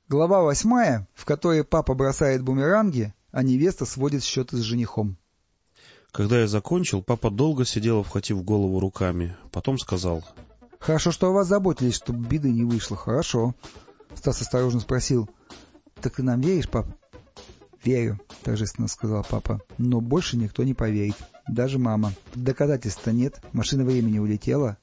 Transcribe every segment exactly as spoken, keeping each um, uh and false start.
Глава восьмая, в которой папа бросает бумеранги, а невеста сводит счеты с женихом. Когда я закончил, папа долго сидел, обхватив голову руками. Потом сказал: — Хорошо, что о вас заботились, чтобы беды не вышло. Хорошо. Стас осторожно спросил: — Так ты нам веришь, пап? — Верю, торжественно сказал папа. — Но больше никто не поверит. Даже мама. Доказательств-то нет. Машина времени улетела.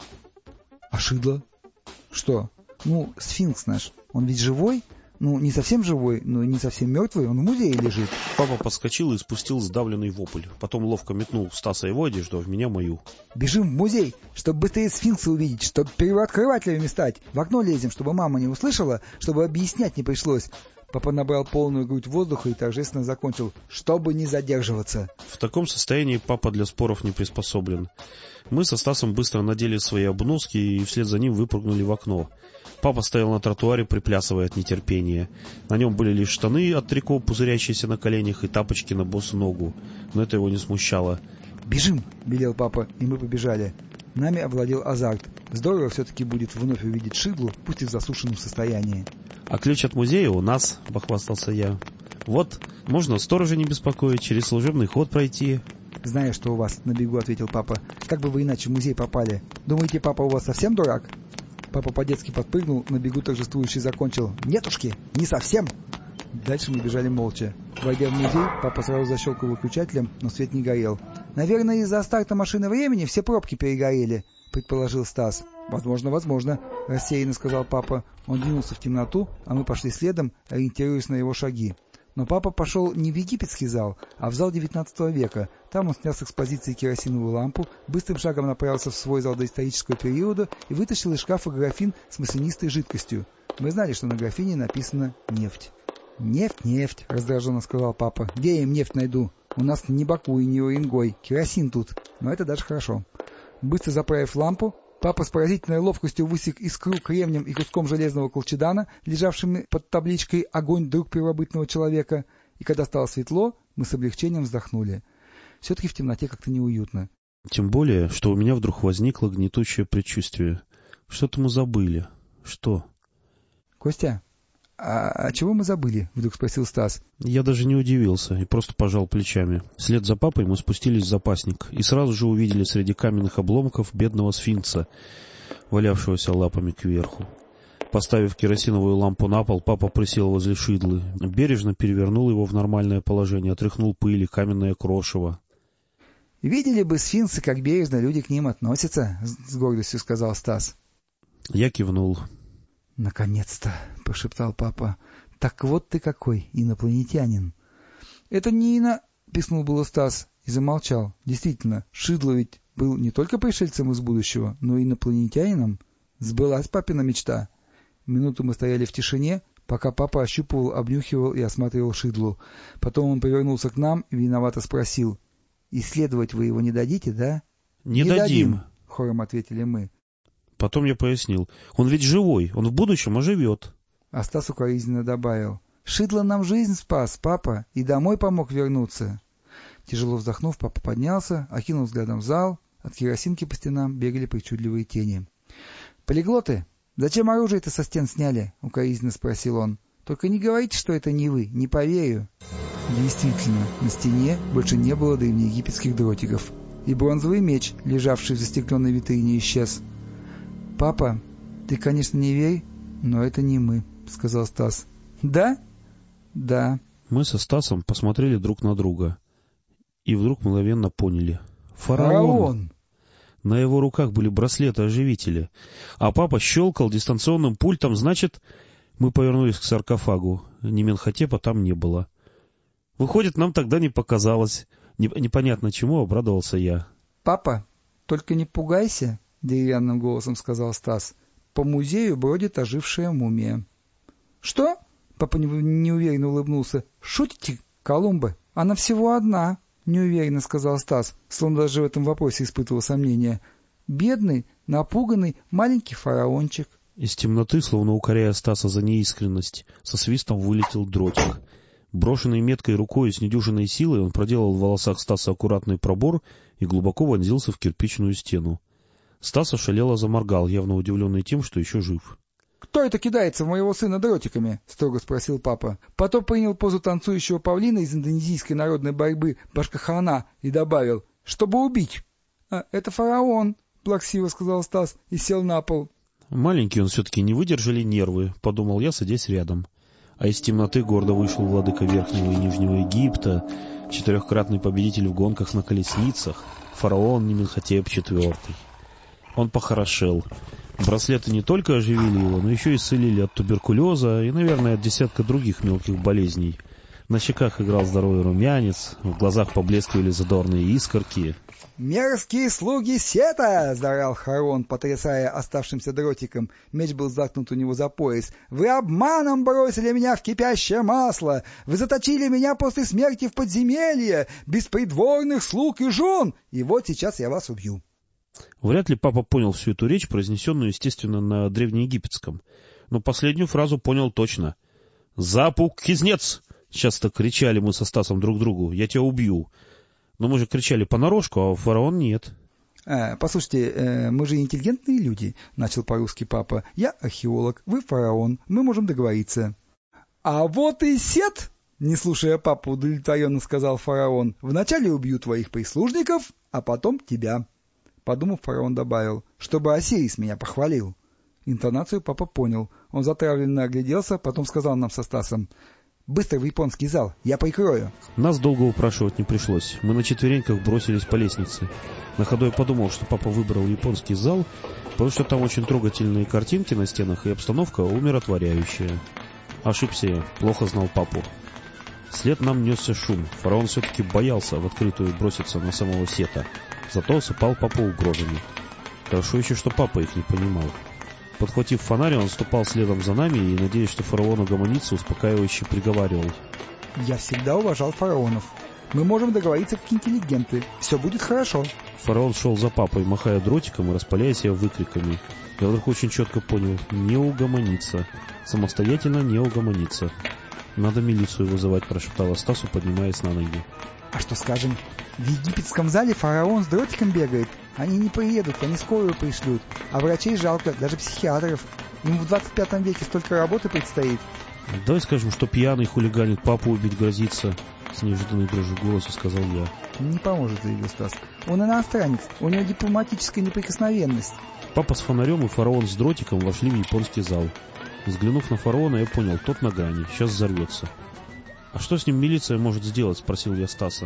— А Шидло? — Что? — Ну, сфинкс наш. Он ведь живой? Ну, не совсем живой, но и не совсем мертвый, он в музее лежит. Папа подскочил и спустил сдавленный вопль. Потом ловко метнул в Стаса его одежду, а в меня мою. Бежим в музей, чтобы быстрее сфинкса увидеть, чтобы первооткрывателями стать. В окно лезем, чтобы мама не услышала, чтобы объяснять не пришлось. Папа набрал полную грудь воздуха и торжественно закончил: чтобы не задерживаться. В таком состоянии папа для споров не приспособлен. Мы со Стасом быстро надели свои обноски и вслед за ним выпрыгнули в окно. Папа стоял на тротуаре, приплясывая от нетерпения. На нем были лишь штаны от трико, пузырящиеся на коленях, и тапочки на босу ногу. Но это его не смущало. «Бежим!» — велел папа, и мы побежали. Нами овладел азарт. Здорово все-таки будет вновь увидеть Шидлу, пусть и в засушенном состоянии. «А ключ от музея у нас», — похвастался я. «Вот, можно сторожа не беспокоить, через служебный ход пройти». «Знаю, что у вас», — на бегу ответил папа. «Как бы вы иначе в музей попали? Думаете, папа у вас совсем дурак?» Папа по-детски подпрыгнул, на бегу торжествующий закончил: «Нетушки, не совсем!» Дальше мы бежали молча. Войдя в музей, папа сразу защелкал выключателем, но свет не горел. «Наверное, из-за старта машины времени все пробки перегорели», — предположил Стас. «Возможно, возможно», — рассеянно сказал папа. Он двинулся в темноту, а мы пошли следом, ориентируясь на его шаги. Но папа пошел не в египетский зал, а в зал девятнадцатого века. Там он снял с экспозиции керосиновую лампу, быстрым шагом направился в свой зал доисторического периода и вытащил из шкафа графин с маслянистой жидкостью. Мы знали, что на графине написано «нефть». «Нефть, нефть», — раздраженно сказал папа. «Где я им нефть найду? У нас не Баку и не Уренгой, керосин тут. Но это даже хорошо». Быстро заправив лампу, папа с поразительной ловкостью высек искру кремнем и куском железного колчедана, лежавшими под табличкой «Огонь, друг первобытного человека», и когда стало светло, мы с облегчением вздохнули. Все-таки в темноте как-то неуютно. Тем более, что у меня вдруг возникло гнетущее предчувствие. Что-то мы забыли. Что? — Костя, а, а чего мы забыли? — вдруг спросил Стас. Я даже не удивился и просто пожал плечами. Вслед за папой мы спустились в запасник и сразу же увидели среди каменных обломков бедного сфинкса, валявшегося лапами кверху. Поставив керосиновую лампу на пол, папа присел возле Шидлы, бережно перевернул его в нормальное положение, отряхнул пыль и каменное крошево. — Видели бы сфинксы, как бережно люди к ним относятся, — с гордостью сказал Стас. Я кивнул. — Наконец-то, — прошептал папа. — Так вот ты какой, инопланетянин. — Это не ино... — пискнул было Стас и замолчал. Действительно, Шидло ведь был не только пришельцем из будущего, но и инопланетянином. Сбылась папина мечта. Минуту мы стояли в тишине, пока папа ощупывал, обнюхивал и осматривал Шидлу. Потом он повернулся к нам и виновато спросил: — Исследовать вы его не дадите, да? — Не, не дадим, дадим, — хором ответили мы. Потом я пояснил: он ведь живой, он в будущем оживет. А Стас укоризненно добавил: — Шидло нам жизнь спас, папа, и домой помог вернуться. Тяжело вздохнув, папа поднялся, окинул взглядом зал. От керосинки по стенам бегали причудливые тени. — Полиглоты, зачем оружие-то со стен сняли? — укоризненно спросил он. — Только не говорите, что это не вы, не поверю. Действительно, на стене больше не было древнеегипетских дротиков, и бронзовый меч, лежавший в застекленной витрине, исчез. — Папа, ты, конечно, не верь, но это не мы, — сказал Стас. — Да? — Да. Мы со Стасом посмотрели друг на друга и вдруг мгновенно поняли. Фараон! Фараон! На его руках были браслеты-оживители, а папа щелкал дистанционным пультом, значит... Мы повернулись к саркофагу. Неменхотепа там не было. Выходит, нам тогда не показалось. Непонятно чему обрадовался я. — Папа, только не пугайся, — деревянным голосом сказал Стас. — По музею бродит ожившая мумия. — Что? — папа неуверенно улыбнулся. — Шутите, Колумба? Она всего одна, — неуверенно сказал Стас, словно даже в этом вопросе испытывал сомнения. — Бедный, напуганный маленький фараончик. Из темноты, словно укоряя Стаса за неискренность, со свистом вылетел дротик. Брошенной меткой рукой с недюжинной силой он проделал в волосах Стаса аккуратный пробор и глубоко вонзился в кирпичную стену. Стас ошалело заморгал, явно удивленный тем, что еще жив. «Кто это кидается в моего сына дротиками?» — строго спросил папа. Потом принял позу танцующего павлина из индонезийской народной борьбы Башкахана и добавил: «Чтобы убить». «А, это фараон», — плаксиво сказал Стас и сел на пол. Маленький он все-таки не выдержали нервы, подумал я, садясь рядом. А из темноты гордо вышел владыка Верхнего и Нижнего Египта, четырехкратный победитель в гонках на колесницах, фараон Неменхотеп четвёртый. Он похорошел. Браслеты не только оживили его, но еще и исцелили от туберкулеза и, наверное, от десятка других мелких болезней. На щеках играл здоровый румянец, в глазах поблескивали задорные искорки. «Мерзкие слуги Сета!» — заорал Харон, потрясая оставшимся дротиком. Меч был заткнут у него за пояс. «Вы обманом бросили меня в кипящее масло! Вы заточили меня после смерти в подземелье, без придворных слуг и жен! И вот сейчас я вас убью!» Вряд ли папа понял всю эту речь, произнесенную, естественно, на древнеегипетском. Но последнюю фразу понял точно. «Запук, кизнец!» — часто кричали мы со Стасом друг другу. «Я тебя убью!» Но мы же кричали понарошку, а фараон нет. А, «Послушайте, э, мы же интеллигентные люди», — начал по-русски папа. «Я археолог, вы фараон, мы можем договориться». «А вот и Сет!» — не слушая папу, удовлетворенно сказал фараон. «Вначале убью твоих прислужников, а потом тебя». Подумав, фараон добавил: «Чтобы Осирис меня похвалил». Интонацию папа понял. Он затравленно огляделся, потом сказал нам со Стасом: «Быстро в японский зал, я прикрою». Нас долго упрашивать не пришлось. Мы на четвереньках бросились по лестнице. На ходу я подумал, что папа выбрал японский зал, потому что там очень трогательные картинки на стенах и обстановка умиротворяющая. Ошибся я, плохо знал папу. Вслед нам несся шум. Фараон все-таки боялся в открытую броситься на самого Сета. Зато осыпал папу угрозами. Хорошо еще, что папа их не понимал. Подхватив фонарь, он ступал следом за нами и, надеясь, что фараон угомонится, успокаивающе приговаривал: «Я всегда уважал фараонов. Мы можем договориться как интеллигенты. Все будет хорошо». Фараон шел за папой, махая дротиком и распаляя себя выкриками. Я вдруг очень четко понял: не угомониться. Самостоятельно не угомониться. «Надо милицию вызывать», — прошептала Стасу, поднимаясь на ноги. «А что скажем? В египетском зале фараон с дротиком бегает. Они не приедут, они скорую пришлют. А врачей жалко, даже психиатров. Им в двадцать пятом веке столько работы предстоит». «Давай скажем, что пьяный хулиганит, папу убить грозится», — с неожиданной дрожью в голосе сказал я. «Не поможет», — заявил Стас. «Он иностранец, у него дипломатическая неприкосновенность». Папа с фонарем и фараон с дротиком вошли в японский зал. Взглянув на фараона, я понял, тот на грани, сейчас взорвется. «А что с ним милиция может сделать?» — спросил я Стаса.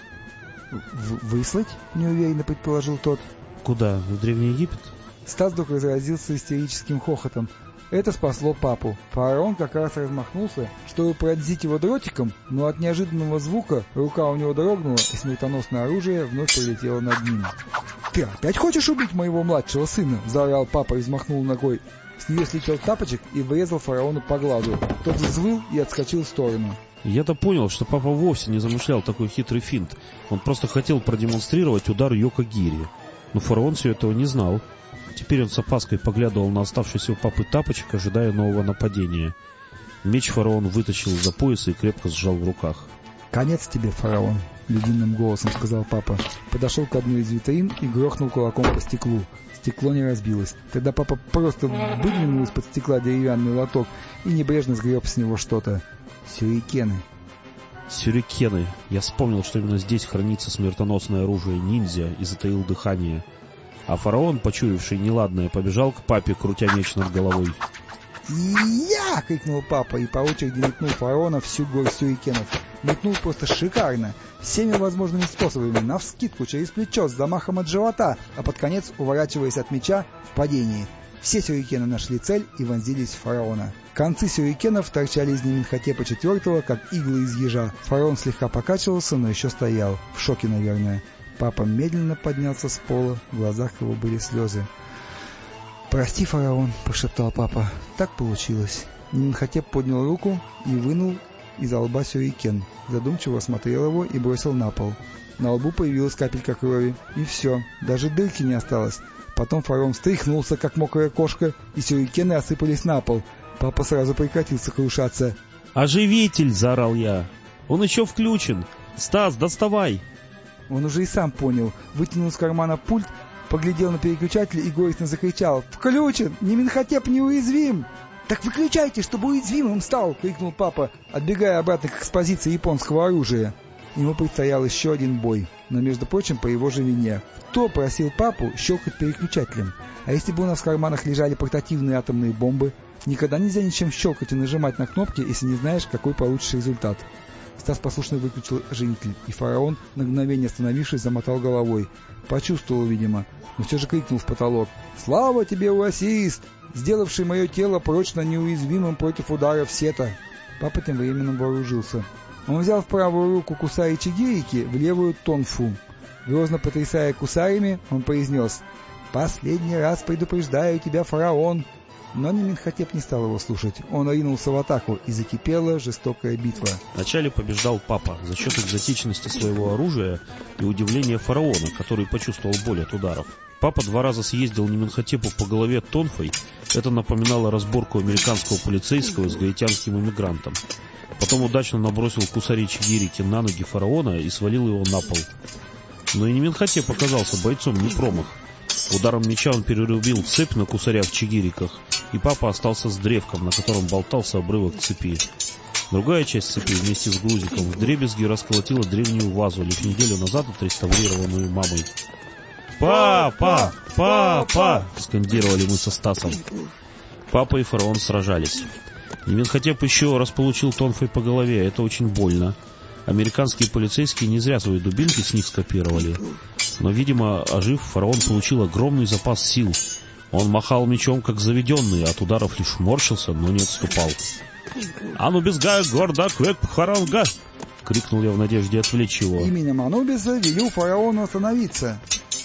«Выслать?» — неуверенно предположил тот. «Куда? В Древний Египет?» Стас вдруг разразился истерическим хохотом. Это спасло папу. Фараон как раз размахнулся, чтобы пронзить его дротиком, но от неожиданного звука рука у него дрогнула, и смертоносное оружие вновь прилетело над ним. «Ты опять хочешь убить моего младшего сына?» — заорал папа и взмахнул ногой. С нее слетел тапочек и врезал фараону по глазу. Тот взвыл и отскочил в сторону. Я-то понял, что папа вовсе не замышлял такой хитрый финт. Он просто хотел продемонстрировать удар Йоко-Гири. Но фараон все этого не знал. Теперь он с опаской поглядывал на оставшийся у папы тапочек, ожидая нового нападения. Меч фараон вытащил из-за пояса и крепко сжал в руках. «Конец тебе, фараон», — ледяным голосом сказал папа. Подошел к одной из витрин и грохнул кулаком по стеклу. Стекло не разбилось. Тогда папа просто выдвинул из-под стекла деревянный лоток и небрежно сгреб с него что-то. Сюрикены. Сюрикены. Я вспомнил, что именно здесь хранится смертоносное оружие ниндзя, и затаил дыхание. А фараон, почуявший неладное, побежал к папе, крутя меч над головой. «Я!» — крикнул папа и по очереди метнул фараона всю горсть сюрикенов. Метнул просто шикарно, всеми возможными способами, навскидку, через плечо, с замахом от живота, а под конец уворачиваясь от меча в падении. Все сюрикены нашли цель и вонзились в фараона. Концы сюрикенов торчали из Неменхотепа четвертого, как иглы из ежа. Фараон слегка покачивался, но еще стоял. В шоке, наверное. Папа медленно поднялся с пола, в глазах его были слезы. «Прости, фараон», — прошептал папа. «Так получилось». Неменхотеп поднял руку и вынул из-за лба сюрикен. Задумчиво осмотрел его и бросил на пол. На лбу появилась капелька крови. И все, даже дырки не осталось. Потом фараон встряхнулся, как мокрая кошка, и сюрикены осыпались на пол. Папа сразу прекратил сокрушаться. «Оживитель!» — заорал я. «Он еще включен! Стас, доставай!» Он уже и сам понял. Вытянул из кармана пульт, поглядел на переключатель и горестно закричал: «Включен! Неменхотеп неуязвим!» «Так выключайте, чтобы уязвимым стал!» — крикнул папа, отбегая обратно к экспозиции японского оружия. Ему предстоял еще один бой, но, между прочим, по его же вине. Кто просил папу щелкать переключателем? А если бы у нас в карманах лежали портативные атомные бомбы? Никогда нельзя ничем щелкать и нажимать на кнопки, если не знаешь, какой получишь результат. Стас послушно выключил оживитель, и фараон, на мгновение остановившись, замотал головой. Почувствовал, видимо, но все же крикнул в потолок: «Слава тебе, Уасист, сделавший мое тело прочно неуязвимым против ударов сета!» Папа тем временем вооружился. Он взял в правую руку кусари чигирики, в левую тонфу. Грозно потрясая кусарями, он произнес: «Последний раз предупреждаю тебя, фараон!» Но Неменхотеп не стал его слушать. Он ринулся в атаку, и закипела жестокая битва. Вначале побеждал папа за счет экзотичности своего оружия и удивления фараона, который почувствовал боль от ударов. Папа два раза съездил Неменхотепу по голове тонфой. Это напоминало разборку американского полицейского с гаитянским иммигрантом. Потом удачно набросил кусари чигирики на ноги фараона и свалил его на пол. Но и Неменхотеп оказался бойцом не промах. Ударом меча он перерубил цепь на кусарях чигириках, и папа остался с древком, на котором болтался обрывок цепи. Другая часть цепи вместе с грузиком вдребезги расколотила древнюю вазу, лишь неделю назад отреставрированную мамой. «Папа! Папа!» — скандировали мы со Стасом. Папа и фараон сражались. Неменхотеп еще раз получил тонфой по голове, это очень больно. Американские полицейские не зря свои дубинки с них скопировали. Но, видимо, ожив, фараон получил огромный запас сил. Он махал мечом, как заведенный, от ударов лишь морщился, но не отступал. «Ану безгая горда квек харанга!» — крикнул я в надежде отвлечь его. «Именем Анубиса велю фараону остановиться!»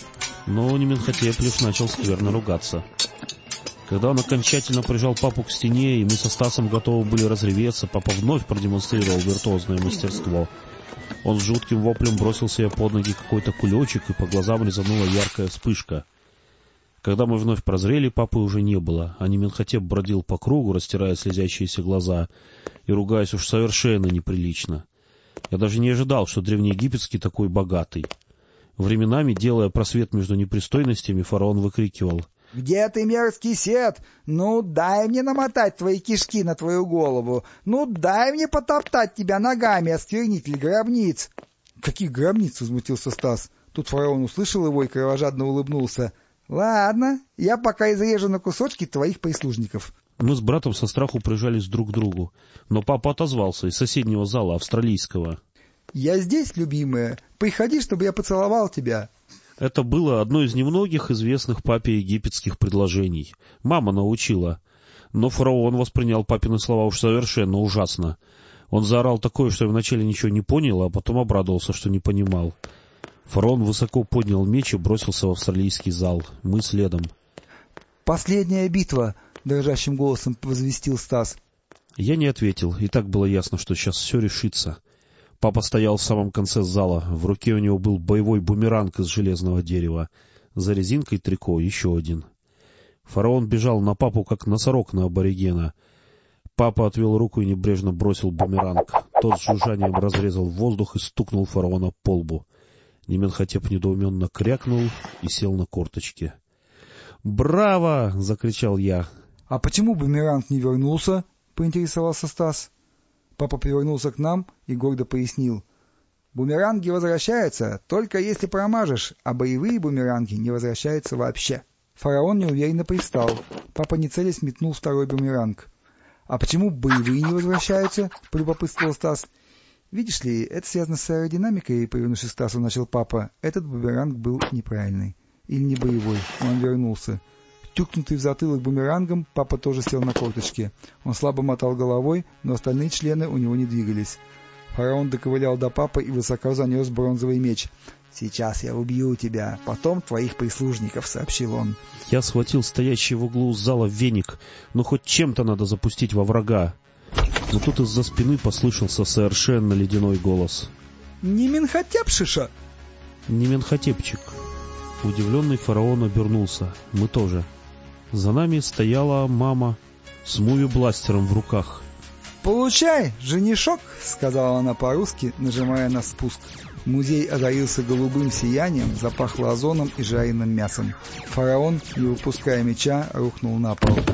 Но Неменхотеп лишь начал скверно ругаться. Когда он окончательно прижал папу к стене, и мы со Стасом готовы были разреветься, папа вновь продемонстрировал виртуозное мастерство. Он с жутким воплем бросил себе под ноги какой-то кулечек, и по глазам резанула яркая вспышка. Когда мы вновь прозрели, папы уже не было, а Неменхотеп бродил по кругу, растирая слезящиеся глаза, и ругаясь уж совершенно неприлично. Я даже не ожидал, что древнеегипетский такой богатый. Временами, делая просвет между непристойностями, фараон выкрикивал: «Где ты, мерзкий Сет? Ну, дай мне намотать твои кишки на твою голову. Ну, дай мне потоптать тебя ногами, осквернитель гробниц!» «Каких гробниц?» — возмутился Стас. Тут фараон услышал его и кровожадно улыбнулся. «Ладно, я пока изрежу на кусочки твоих прислужников». Мы с братом со страху прижались друг к другу, но папа отозвался из соседнего зала, австралийского. «Я здесь, любимая. Приходи, чтобы я поцеловал тебя». Это было одно из немногих известных папе египетских предложений. Мама научила. Но фараон воспринял папины слова уж совершенно ужасно. Он заорал такое, что я вначале ничего не понял, а потом обрадовался, что не понимал. Фараон высоко поднял меч и бросился в австралийский зал. Мы следом. «Последняя битва!» — дрожащим голосом возвестил Стас. Я не ответил, и так было ясно, что сейчас все решится. Папа стоял в самом конце зала. В руке у него был боевой бумеранг из железного дерева. За резинкой трико еще один. Фараон бежал на папу, как носорог на аборигена. Папа отвел руку и небрежно бросил бумеранг. Тот с жужжанием разрезал воздух и стукнул фараона по лбу. Неменхотеп недоуменно крякнул и сел на корточки. «Браво!» — закричал я. «А почему бумеранг не вернулся?» — поинтересовался Стас. Папа повернулся к нам и гордо пояснил. «Бумеранги возвращаются, только если промажешь, а боевые бумеранги не возвращаются вообще». Фараон неуверенно привстал. Папа, не целясь, метнул второй бумеранг. «А почему боевые не возвращаются?» — полюбопытствовал Стас. «Видишь ли, это связано с аэродинамикой», — повернувшись к Стасу, начал папа. «Этот бумеранг был неправильный. Или не боевой. Он вернулся». Тюкнутый в затылок бумерангом, папа тоже сел на корточки. Он слабо мотал головой, но остальные члены у него не двигались. Фараон доковылял до папы и высоко занес бронзовый меч. «Сейчас я убью тебя, потом твоих прислужников», — сообщил он. Я схватил стоящий в углу зала веник, но хоть чем-то надо запустить во врага. Но тут из-за спины послышался совершенно ледяной голос. «Неменхотепшиша!» «Неменхотепчик». Удивленный фараон обернулся. Мы тоже. За нами стояла мама с муви-бластером в руках. «Получай, женишок!» — сказала она по-русски, нажимая на спуск. Музей озарился голубым сиянием, запахло озоном и жареным мясом. Фараон, не выпуская меча, рухнул на пол.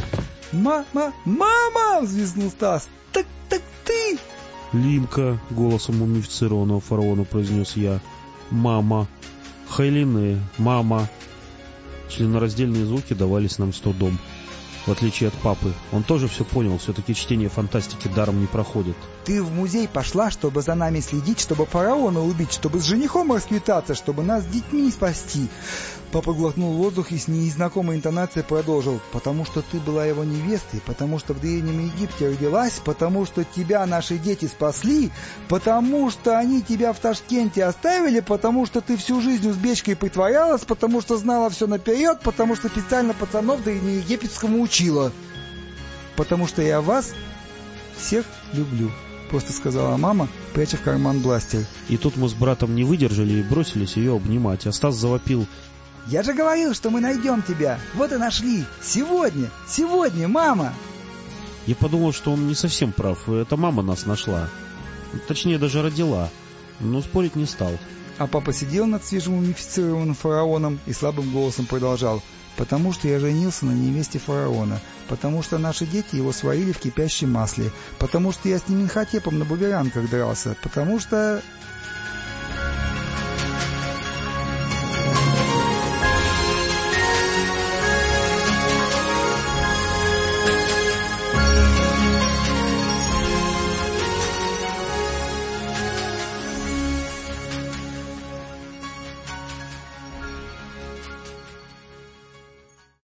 «Мама! Мама!» — взвизгнул Стас. «Так, так ты!» «Лимка!» — голосом мумифицированного фараона произнес я. «Мама!» «Хайлине! Мама!» Членораздельные звуки давались нам с трудом. В отличие от папы, он тоже все понял, все-таки чтение фантастики даром не проходит. «Ты в музей пошла, чтобы за нами следить, чтобы фараона убить, чтобы с женихом расквитаться, чтобы нас с детьми спасти». Папа глотнул воздух и с незнакомой интонацией продолжил. «Потому что ты была его невестой, потому что в Древнем Египте родилась, потому что тебя наши дети спасли, потому что они тебя в Ташкенте оставили, потому что ты всю жизнь узбечкой притворялась, потому что знала все наперед, потому что специально пацанов древнеегипетскому учила. Потому что я вас всех люблю», — просто сказала мама, пряча в карман бластер. И тут мы с братом не выдержали и бросились ее обнимать, а Стас завопил: «Я же говорил, что мы найдем тебя! Вот и нашли! Сегодня! Сегодня, мама!» Я подумал, что он не совсем прав, это мама нас нашла. Точнее, даже родила, но спорить не стал. А папа сидел над свежим мумифицированным фараоном и слабым голосом продолжал: «Потому что я женился на невесте фараона, потому что наши дети его сварили в кипящем масле, потому что я с Неменхотепом на бумерангах дрался, потому что...»